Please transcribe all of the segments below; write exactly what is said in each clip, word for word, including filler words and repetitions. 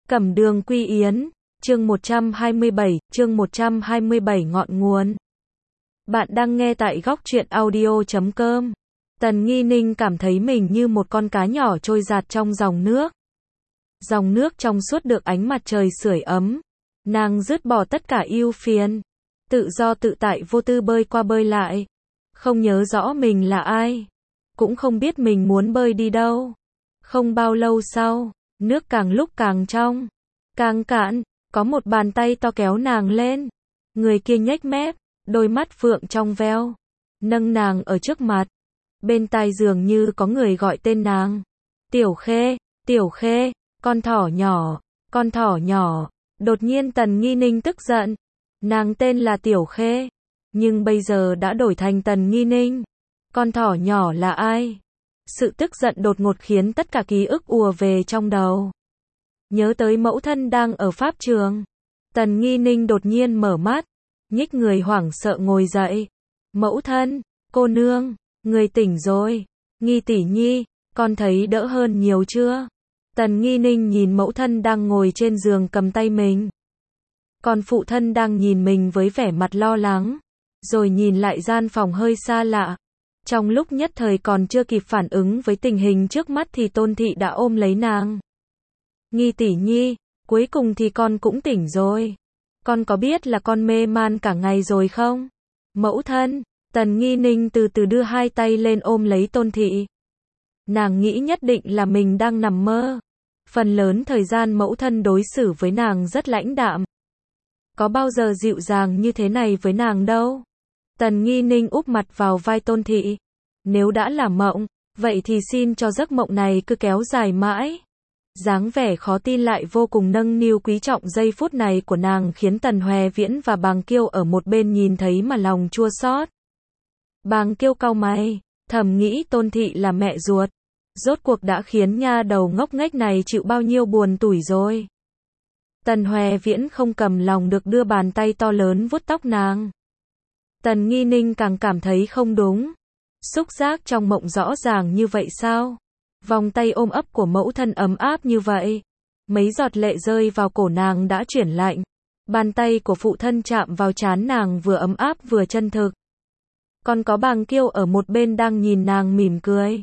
Cẩm Đường Quy Yến, chương một trăm hai mươi bảy, chương một trăm hai mươi bảy ngọn nguồn. Bạn đang nghe tại góc truyện audio chấm com. Tần Nghi Ninh cảm thấy mình như một con cá nhỏ trôi dạt trong dòng nước. Dòng nước trong suốt được ánh mặt trời sưởi ấm. Nàng dứt bỏ tất cả ưu phiền. Tự do tự tại vô tư bơi qua bơi lại. Không nhớ rõ mình là ai. Cũng không biết mình muốn bơi đi đâu. Không bao lâu sau, nước càng lúc càng trong, càng cạn, có một bàn tay to kéo nàng lên. Người kia nhếch mép, đôi mắt phượng trong veo, nâng nàng ở trước mặt. Bên tai dường như có người gọi tên nàng. Tiểu Khê, Tiểu Khê, con thỏ nhỏ, con thỏ nhỏ. Đột nhiên Tần Nghi Ninh tức giận. Nàng tên là Tiểu Khê, nhưng bây giờ đã đổi thành Tần Nghi Ninh. Con thỏ nhỏ là ai? Sự tức giận đột ngột khiến tất cả ký ức ùa về trong đầu. Nhớ tới mẫu thân đang ở pháp trường. Tần Nghi Ninh đột nhiên mở mắt, nhích người hoảng sợ ngồi dậy. Mẫu thân, cô nương, người tỉnh rồi. Nghi tỷ nhi, con thấy đỡ hơn nhiều chưa? Tần Nghi Ninh nhìn mẫu thân đang ngồi trên giường cầm tay mình. Còn phụ thân đang nhìn mình với vẻ mặt lo lắng. Rồi nhìn lại gian phòng hơi xa lạ. Trong lúc nhất thời còn chưa kịp phản ứng với tình hình trước mắt thì Tôn Thị đã ôm lấy nàng. Nghi tỷ nhi, cuối cùng thì con cũng tỉnh rồi. Con có biết là con mê man cả ngày rồi không? Mẫu thân, Tần Nghi Ninh từ từ đưa hai tay lên ôm lấy Tôn Thị. Nàng nghĩ nhất định là mình đang nằm mơ. Phần lớn thời gian mẫu thân đối xử với nàng rất lãnh đạm. Có bao giờ dịu dàng như thế này với nàng đâu. Tần Nghi Ninh úp mặt vào vai Tôn Thị. Nếu đã là mộng, vậy thì xin cho giấc mộng này cứ kéo dài mãi. Dáng vẻ khó tin lại vô cùng nâng niu quý trọng giây phút này của nàng khiến Tần Hoè Viễn và Bàng Kiêu ở một bên nhìn thấy mà lòng chua xót. Bàng Kiêu cau mày, thầm nghĩ Tôn Thị là mẹ ruột. Rốt cuộc đã khiến nha đầu ngốc nghếch này chịu bao nhiêu buồn tủi rồi. Tần Hoè Viễn không cầm lòng được đưa bàn tay to lớn vuốt tóc nàng. Tần Nghi Ninh càng cảm thấy không đúng. Xúc giác trong mộng rõ ràng như vậy sao? Vòng tay ôm ấp của mẫu thân ấm áp như vậy. Mấy giọt lệ rơi vào cổ nàng đã chuyển lạnh. Bàn tay của phụ thân chạm vào trán nàng vừa ấm áp vừa chân thực. Còn có Bàng Kiêu ở một bên đang nhìn nàng mỉm cười.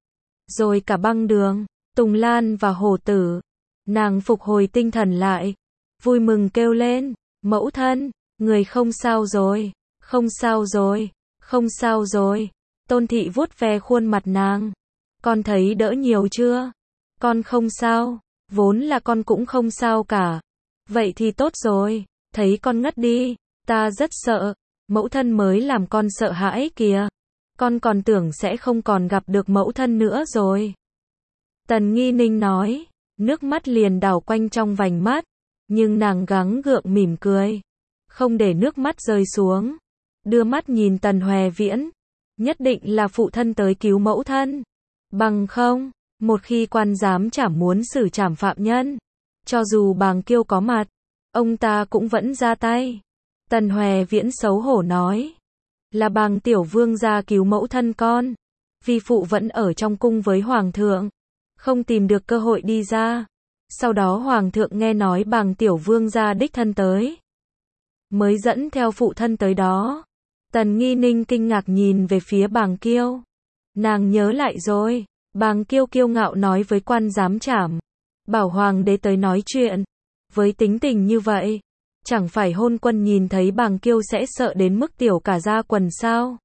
Rồi cả Băng Đường, Tùng Lan và Hổ Tử. Nàng phục hồi tinh thần lại. Vui mừng kêu lên. Mẫu thân, người không sao rồi. Không sao rồi, không sao rồi. Tôn Thị vuốt ve khuôn mặt nàng. Con thấy đỡ nhiều chưa? Con không sao, vốn là con cũng không sao cả. Vậy thì tốt rồi, thấy con ngất đi, ta rất sợ. Mẫu thân mới làm con sợ hãi kìa. Con còn tưởng sẽ không còn gặp được mẫu thân nữa rồi. Tần Nghi Ninh nói, nước mắt liền đảo quanh trong vành mắt. Nhưng nàng gắng gượng mỉm cười. Không để nước mắt rơi xuống. Đưa mắt nhìn Tần Hoè Viễn. Nhất định là phụ thân tới cứu mẫu thân. Bằng không, một khi quan giám trảm muốn xử trảm phạm nhân. Cho dù Bàng Kiêu có mặt, ông ta cũng vẫn ra tay. Tần Hoè Viễn xấu hổ nói. Là Bàng tiểu vương ra cứu mẫu thân con. Vi phụ vẫn ở trong cung với Hoàng thượng. Không tìm được cơ hội đi ra. Sau đó Hoàng thượng nghe nói Bàng tiểu vương ra đích thân tới. Mới dẫn theo phụ thân tới đó. Tần Nghi Ninh kinh ngạc nhìn về phía Bàng Kiêu. Nàng nhớ lại rồi. Bàng Kiêu kiêu ngạo nói với quan giám trảm. Bảo hoàng đế tới nói chuyện. Với tính tình như vậy, chẳng phải hôn quân nhìn thấy Bàng Kiêu sẽ sợ đến mức tiểu cả da quần sao?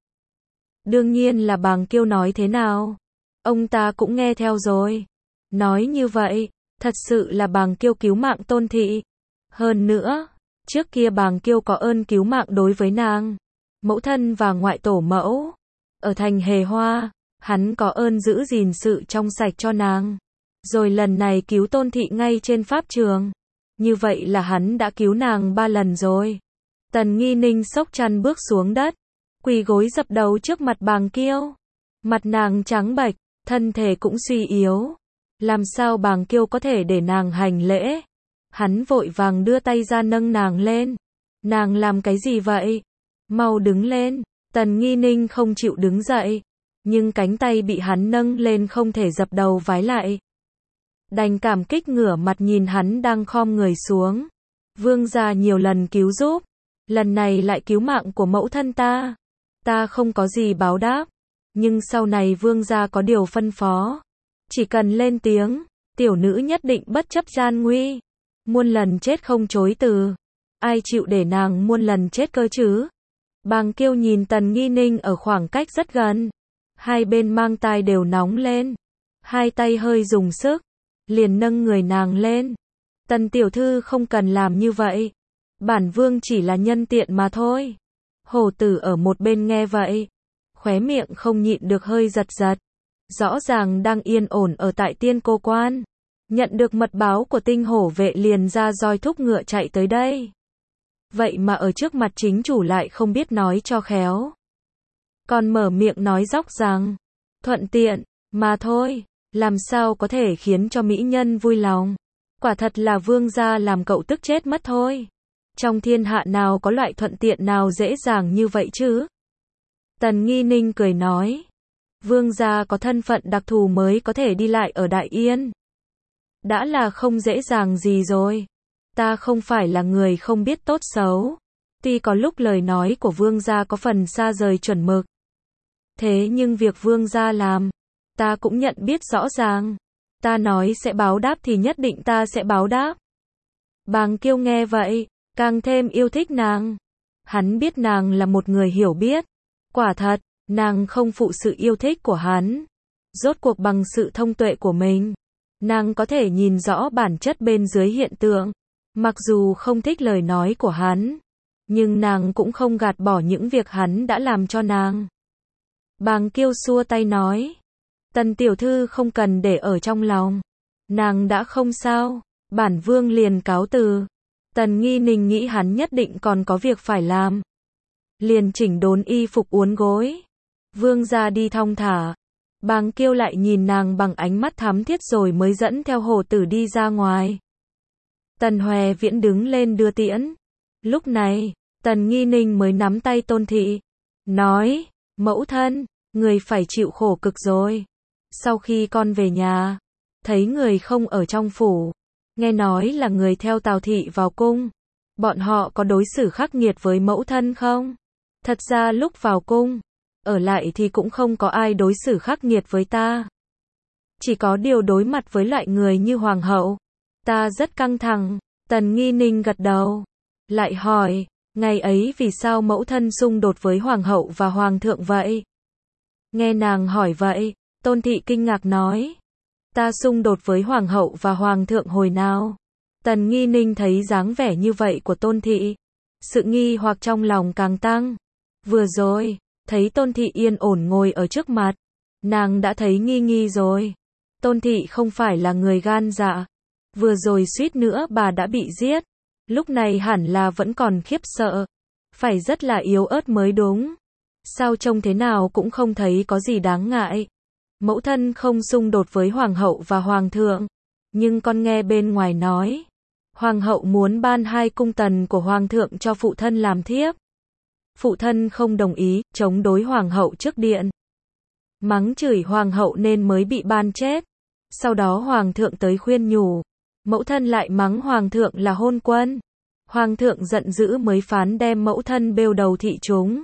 Đương nhiên là Bàng Kiêu nói thế nào. Ông ta cũng nghe theo rồi. Nói như vậy, thật sự là Bàng Kiêu cứu mạng Tôn Thị. Hơn nữa, trước kia Bàng Kiêu có ơn cứu mạng đối với nàng. Mẫu thân và ngoại tổ mẫu. Ở thành Hề Hoa, hắn có ơn giữ gìn sự trong sạch cho nàng. Rồi lần này cứu Tôn Thị ngay trên pháp trường. Như vậy là hắn đã cứu nàng ba lần rồi. Tần Nghi Ninh xốc chăn bước xuống đất. Quỳ gối dập đầu trước mặt Bàng Kiêu. Mặt nàng trắng bệch, thân thể cũng suy yếu. Làm sao Bàng Kiêu có thể để nàng hành lễ? Hắn vội vàng đưa tay ra nâng nàng lên. Nàng làm cái gì vậy? Mau đứng lên. Tần Nghi Ninh không chịu đứng dậy. Nhưng cánh tay bị hắn nâng lên không thể dập đầu vái lại. đành cảm kích ngửa mặt nhìn hắn đang khom người xuống. Vương gia nhiều lần cứu giúp, lần này lại cứu mạng của mẫu thân ta. Ta không có gì báo đáp, nhưng sau này vương gia có điều phân phó. Chỉ cần lên tiếng, tiểu nữ nhất định bất chấp gian nguy. Muôn lần chết không chối từ. Ai chịu để nàng muôn lần chết cơ chứ? Bàng Kiêu nhìn Tần Nghi Ninh ở khoảng cách rất gần. Hai bên mang tai đều nóng lên. Hai tay hơi dùng sức. Liền nâng người nàng lên. Tần tiểu thư không cần làm như vậy. Bản vương chỉ là nhân tiện mà thôi. Hổ tử ở một bên nghe vậy. Khóe miệng không nhịn được hơi giật giật. Rõ ràng đang yên ổn ở tại Tiên Cô Quan. Nhận được mật báo của Tinh Hổ vệ liền ra roi thúc ngựa chạy tới đây. Vậy mà ở trước mặt chính chủ lại không biết nói cho khéo. Còn mở miệng nói dóc rằng, thuận tiện, mà thôi, làm sao có thể khiến cho mỹ nhân vui lòng. Quả thật là vương gia làm cậu tức chết mất thôi. Trong thiên hạ nào có loại thuận tiện nào dễ dàng như vậy chứ? Tần Nghi Ninh cười nói, vương gia có thân phận đặc thù mới có thể đi lại ở Đại Yên. Đã là không dễ dàng gì rồi. Ta không phải là người không biết tốt xấu. Tuy có lúc lời nói của vương gia có phần xa rời chuẩn mực. Thế nhưng việc vương gia làm, ta cũng nhận biết rõ ràng. Ta nói sẽ báo đáp thì nhất định ta sẽ báo đáp. Bàng Kiêu nghe vậy, càng thêm yêu thích nàng. Hắn biết nàng là một người hiểu biết. Quả thật, nàng không phụ sự yêu thích của hắn. Rốt cuộc bằng sự thông tuệ của mình, nàng có thể nhìn rõ bản chất bên dưới hiện tượng. Mặc dù không thích lời nói của hắn, nhưng nàng cũng không gạt bỏ những việc hắn đã làm cho nàng. Bàng Kiêu xua tay nói, Tần tiểu thư không cần để ở trong lòng. Nàng đã không sao, bản vương liền cáo từ. Tần Nghi Ninh nghĩ hắn nhất định còn có việc phải làm. Liền chỉnh đốn y phục uốn gối. Vương gia đi thong thả. Bàng Kiêu lại nhìn nàng bằng ánh mắt thắm thiết rồi mới dẫn theo Hổ tử đi ra ngoài. Tần Hoè Viễn đứng lên đưa tiễn. Lúc này, Tần Nghi Ninh mới nắm tay Tôn Thị. Nói, mẫu thân, người phải chịu khổ cực rồi. Sau khi con về nhà, thấy người không ở trong phủ. Nghe nói là người theo Tào Thị vào cung. Bọn họ có đối xử khắc nghiệt với mẫu thân không? Thật ra lúc vào cung, ở lại thì cũng không có ai đối xử khắc nghiệt với ta. Chỉ có điều đối mặt với loại người như hoàng hậu. Ta rất căng thẳng. Tần Nghi Ninh gật đầu. Lại hỏi, ngày ấy vì sao mẫu thân xung đột với hoàng hậu và hoàng thượng vậy? Nghe nàng hỏi vậy, Tôn Thị kinh ngạc nói. Ta xung đột với hoàng hậu và hoàng thượng hồi nào? Tần Nghi Ninh thấy dáng vẻ như vậy của Tôn Thị. Sự nghi hoặc trong lòng càng tăng. Vừa rồi, thấy Tôn Thị yên ổn ngồi ở trước mặt. Nàng đã thấy nghi nghi rồi. Tôn Thị không phải là người gan dạ. Vừa rồi suýt nữa bà đã bị giết. Lúc này hẳn là vẫn còn khiếp sợ. Phải rất là yếu ớt mới đúng. Sao trông thế nào cũng không thấy có gì đáng ngại. Mẫu thân không xung đột với hoàng hậu và hoàng thượng. Nhưng con nghe bên ngoài nói. Hoàng hậu muốn ban hai cung tần của hoàng thượng cho phụ thân làm thiếp. Phụ thân không đồng ý, chống đối hoàng hậu trước điện. Mắng chửi hoàng hậu nên mới bị ban chết. Sau đó hoàng thượng tới khuyên nhủ. Mẫu thân lại mắng hoàng thượng là hôn quân. Hoàng thượng giận dữ mới phán đem mẫu thân bêu đầu thị chúng.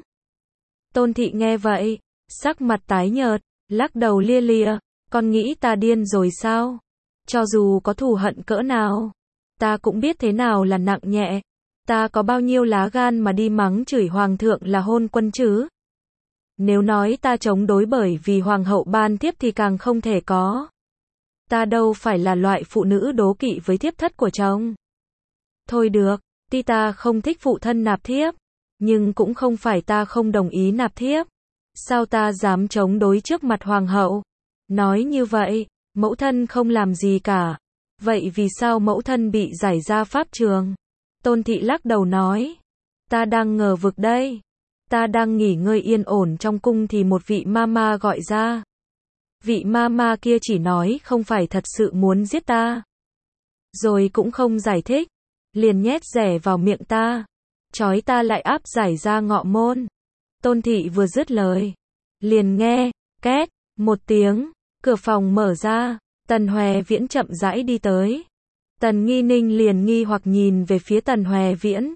Tôn Thị nghe vậy, sắc mặt tái nhợt, lắc đầu lia lịa. Con nghĩ ta điên rồi sao? Cho dù có thù hận cỡ nào, ta cũng biết thế nào là nặng nhẹ. Ta có bao nhiêu lá gan mà đi mắng chửi hoàng thượng là hôn quân chứ? Nếu nói ta chống đối bởi vì hoàng hậu ban thiếp thì càng không thể có. Ta đâu phải là loại phụ nữ đố kỵ với thiếp thất của chồng. Thôi được, tuy ta không thích phụ thân nạp thiếp, nhưng cũng không phải ta không đồng ý nạp thiếp. Sao ta dám chống đối trước mặt hoàng hậu? Nói như vậy, mẫu thân không làm gì cả. Vậy vì sao mẫu thân bị giải ra pháp trường? Tôn Thị lắc đầu nói. Ta đang ngờ vực đây. Ta đang nghỉ ngơi yên ổn trong cung thì một vị mama gọi ra. Vị mama kia chỉ nói không phải thật sự muốn giết ta. Rồi cũng không giải thích. Liền nhét rẻ vào miệng ta. Chói ta lại áp giải ra ngọ môn. Tôn Thị vừa dứt lời. Liền nghe, két, một tiếng, cửa phòng mở ra. Tần Hoè Viễn chậm rãi đi tới. Tần Nghi Ninh liền nghi hoặc nhìn về phía Tần Hoè Viễn.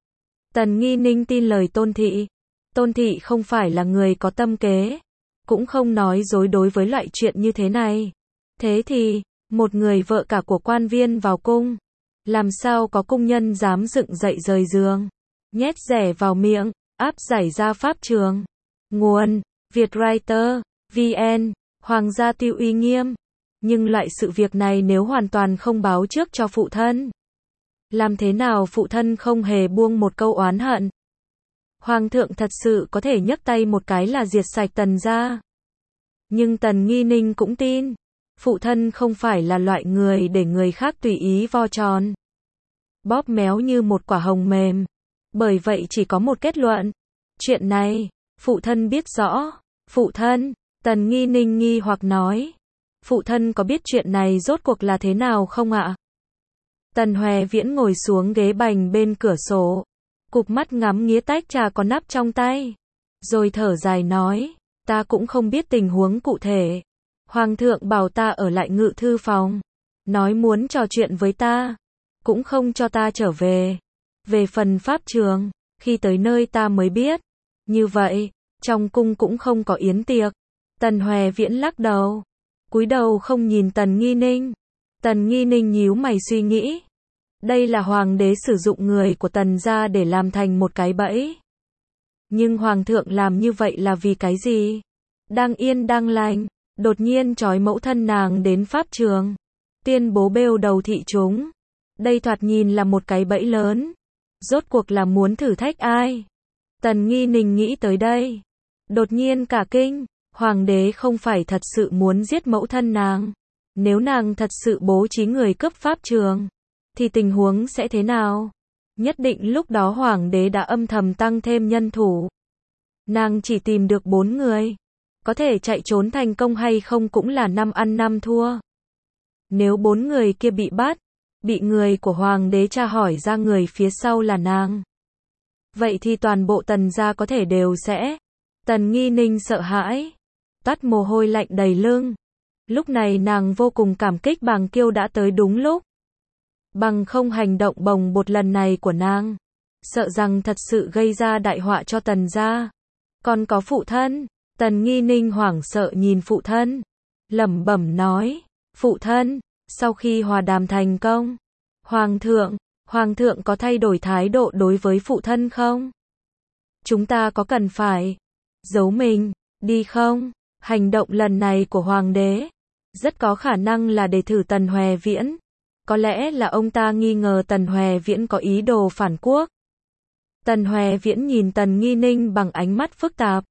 Tần Nghi Ninh tin lời Tôn Thị. Tôn Thị không phải là người có tâm kế, cũng không nói dối đối với loại chuyện như thế này. Thế thì, một người vợ cả của quan viên vào cung, làm sao có cung nhân dám dựng dậy rời giường, nhét rẻ vào miệng, áp giải ra pháp trường. Nguồn: Vietwriter, vn, Hoàng gia tiêu uy nghiêm. Nhưng loại sự việc này nếu hoàn toàn không báo trước cho phụ thân, làm thế nào phụ thân không hề buông một câu oán hận? Hoàng thượng thật sự có thể nhấc tay một cái là diệt sạch Tần gia. Nhưng Tần Nghi Ninh cũng tin, phụ thân không phải là loại người để người khác tùy ý vo tròn, bóp méo như một quả hồng mềm. Bởi vậy chỉ có một kết luận. Chuyện này, phụ thân biết rõ. Phụ thân, Tần Nghi Ninh nghi hoặc nói. Phụ thân có biết chuyện này rốt cuộc là thế nào không ạ? Tần Hoè Viễn ngồi xuống ghế bành bên cửa sổ, cụp mắt ngắm nghía tách trà có nắp trong tay, rồi thở dài nói, ta cũng không biết tình huống cụ thể. Hoàng thượng bảo ta ở lại ngự thư phòng, nói muốn trò chuyện với ta, cũng không cho ta trở về. Về phần pháp trường, khi tới nơi ta mới biết. Như vậy, trong cung cũng không có yến tiệc. Tần Hoè Viễn lắc đầu, cúi đầu không nhìn Tần Nghi Ninh. Tần Nghi Ninh nhíu mày suy nghĩ. Đây là hoàng đế sử dụng người của Tần gia để làm thành một cái bẫy. Nhưng hoàng thượng làm như vậy là vì cái gì? Đang yên đang lành, đột nhiên trói mẫu thân nàng đến pháp trường, tuyên bố bêu đầu thị chúng. Đây thoạt nhìn là một cái bẫy lớn. Rốt cuộc là muốn thử thách ai? Tần Nghi Ninh nghĩ tới đây, đột nhiên cả kinh. Hoàng đế không phải thật sự muốn giết mẫu thân nàng. Nếu nàng thật sự bố trí người cướp pháp trường, thì tình huống sẽ thế nào? Nhất định lúc đó hoàng đế đã âm thầm tăng thêm nhân thủ. Nàng chỉ tìm được bốn người, có thể chạy trốn thành công hay không cũng là năm ăn năm thua. Nếu bốn người kia bị bắt, bị người của hoàng đế tra hỏi ra người phía sau là nàng, vậy thì toàn bộ Tần gia có thể đều sẽ. Tần Nghi Ninh sợ hãi, toát mồ hôi lạnh đầy lưng. Lúc này nàng vô cùng cảm kích Bàng Kiêu đã tới đúng lúc. Bằng không hành động bồng bột lần này của nàng, sợ rằng thật sự gây ra đại họa cho Tần gia. Còn có phụ thân. Tần Nghi Ninh hoảng sợ nhìn phụ thân, lẩm bẩm nói, phụ thân, sau khi hòa đàm thành công, Hoàng thượng, Hoàng thượng có thay đổi thái độ đối với phụ thân không? Chúng ta có cần phải giấu mình đi không? Hành động lần này của Hoàng đế, rất có khả năng là để thử Tần Hoè Viễn. Có lẽ là ông ta nghi ngờ Tần Hoè Viễn có ý đồ phản quốc. Tần Hoè Viễn nhìn Tần Nghi Ninh bằng ánh mắt phức tạp.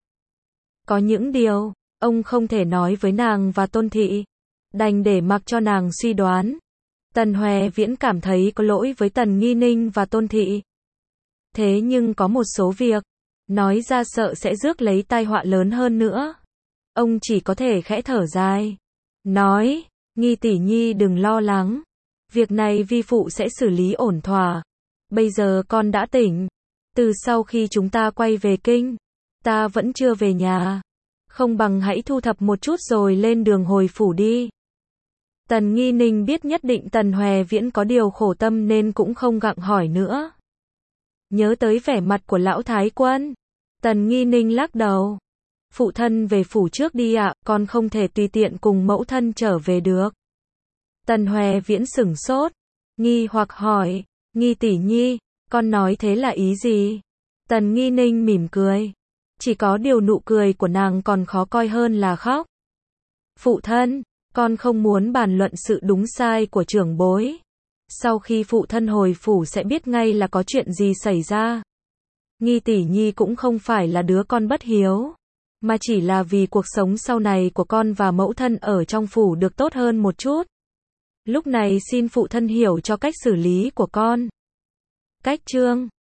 Có những điều, ông không thể nói với nàng và Tôn Thị, đành để mặc cho nàng suy đoán. Tần Hoè Viễn cảm thấy có lỗi với Tần Nghi Ninh và Tôn Thị. Thế nhưng có một số việc, nói ra sợ sẽ rước lấy tai họa lớn hơn nữa. Ông chỉ có thể khẽ thở dài, nói, Nghi tỷ nhi đừng lo lắng. Việc này vi phụ sẽ xử lý ổn thỏa. Bây giờ con đã tỉnh. Từ sau khi chúng ta quay về kinh, ta vẫn chưa về nhà. Không bằng hãy thu thập một chút rồi lên đường hồi phủ đi. Tần Nghi Ninh biết nhất định Tần Hoè Viễn có điều khổ tâm nên cũng không gặng hỏi nữa. Nhớ tới vẻ mặt của lão thái quân, Tần Nghi Ninh lắc đầu. Phụ thân về phủ trước đi ạ, con không thể tùy tiện cùng mẫu thân trở về được. Tần Hoè Viễn sửng sốt, nghi hoặc hỏi, Nghi tỷ nhi, con nói thế là ý gì? Tần Nghi Ninh mỉm cười. Chỉ có điều nụ cười của nàng còn khó coi hơn là khóc. Phụ thân, con không muốn bàn luận sự đúng sai của trưởng bối. Sau khi phụ thân hồi phủ sẽ biết ngay là có chuyện gì xảy ra. Nghi tỷ nhi cũng không phải là đứa con bất hiếu, mà chỉ là vì cuộc sống sau này của con và mẫu thân ở trong phủ được tốt hơn một chút. Lúc này xin phụ thân hiểu cho cách xử lý của con. Cách chương